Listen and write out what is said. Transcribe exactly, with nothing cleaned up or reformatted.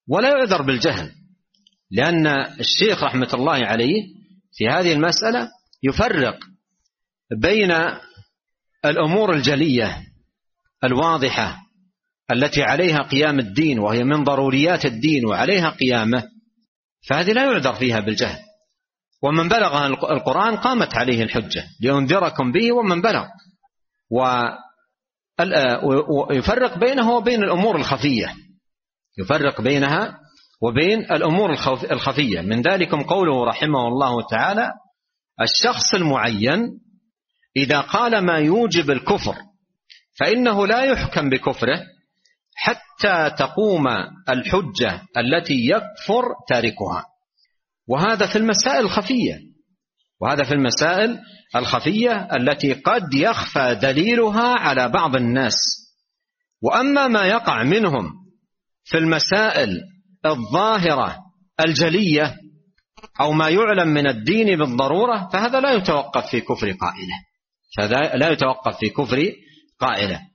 ولا يعذر بالجهل، لأن الشيخ رحمة الله عليه في هذه المسألة يفرق بين الأمور الجلية الواضحة التي عليها قيام الدين وهي من ضروريات الدين وعليها قيامه، فهذه لا يعذر فيها بالجهل. ومن بلغها القرآن قامت عليه الحجة لينذركم به ومن بلغ. ويفرق بينه وبين الأمور الخفية، يفرق بينها وبين الأمور الخفية. من ذلكم قوله رحمه الله تعالى: الشخص المعين إذا قال ما يوجب الكفر فإنه لا يحكم بكفره حتى تقوم الحجة التي يكفر تاركها. وهذا في المسائل الخفية، وهذا في المسائل الخفية التي قد يخفى دليلها على بعض الناس. وأما ما يقع منهم في المسائل الظاهرة الجلية أو ما يعلم من الدين بالضرورة فهذا لا يتوقف في كفر قائله، فهذا لا يتوقف في كفر قائله.